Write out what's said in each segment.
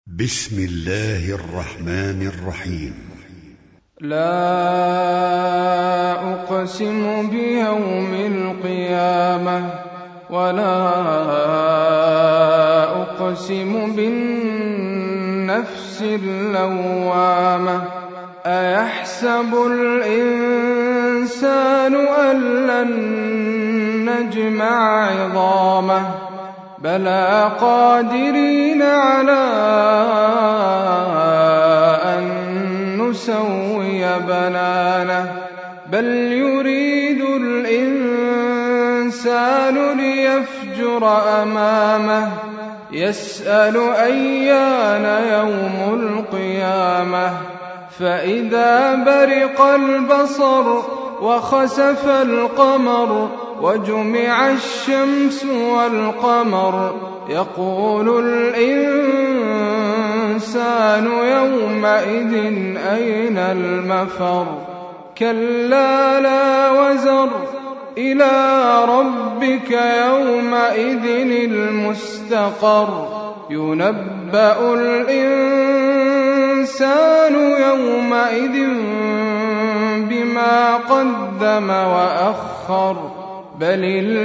بسم الله الرحمن الرحيم. لا أقسم بيوم القيامة ولا أقسم بالنفس اللوامة أيحسب الإنسان أن لن نجمع عظامه بلى قادرين على أن نسوي بنانه بل يريد الإنسان ليفجر أمامه يسأل أيان يوم القيامة فإذا برق البصر وخسف القمر وجمع الشمس والقمر يقول الإنسان يومئذ أين المفر كلا لا وزر إلى ربك يومئذ المستقر ينبأ الإنسان يومئذ بما قدم وأخر بل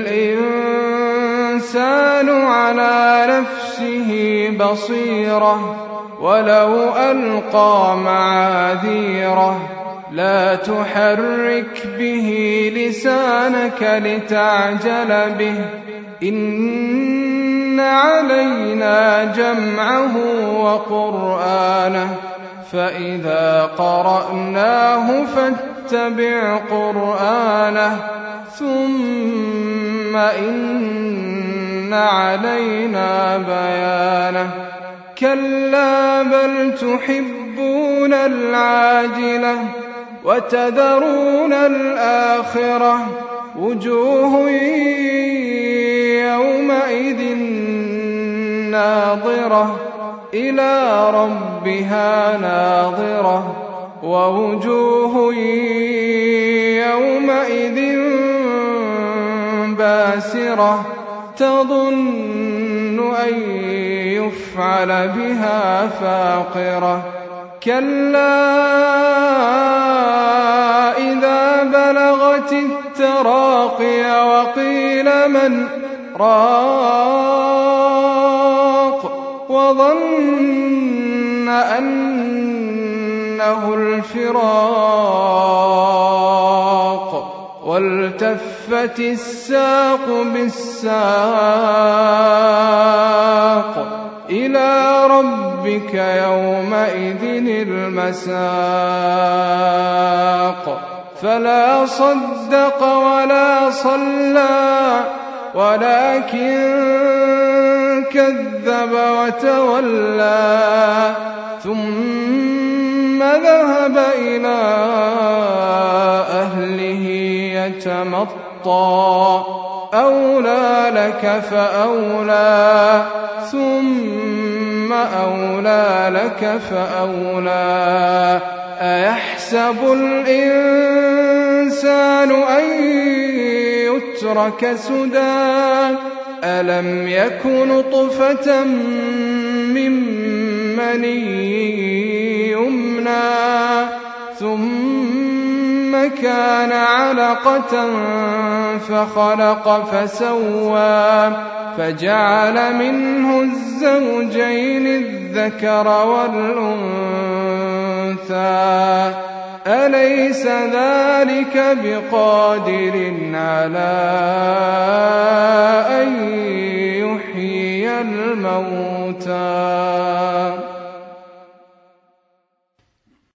الإنسان على نفسه بصيرة ولو ألقى معاذيره لا تحرك به لسانك لتعجل به إن علينا جمعه وقرآنه فإذا قرأناه فاتبع قرآنه ثم إن علينا بيانه كلا بل تحبون العاجلة وتذرون الآخرة وجوه يومئذ ناظرة إلى ربها ناظرة ووجوه يومئذ باسرة تظن أن يفعل بها فاقرة كلا إذا بلغت التراقي وقيل من راق وظن أنه الفراق والتفت الساق بالساق إلى ربك يومئذ المساق فلا صدق ولا صلى ولكن كذب وتولى ثم ذهب إلى أهله يتمطى أولى لك فأولى ثم أولى لك فأولى أيحسب الإنسان أن يترك سدى ألم يك نطفة من مني يمنى ثم كان علقة فخلق فسوى فجعل منه الزوجين الذكر والأنثى أليس ذلك بقادر على أن يحيي الموتى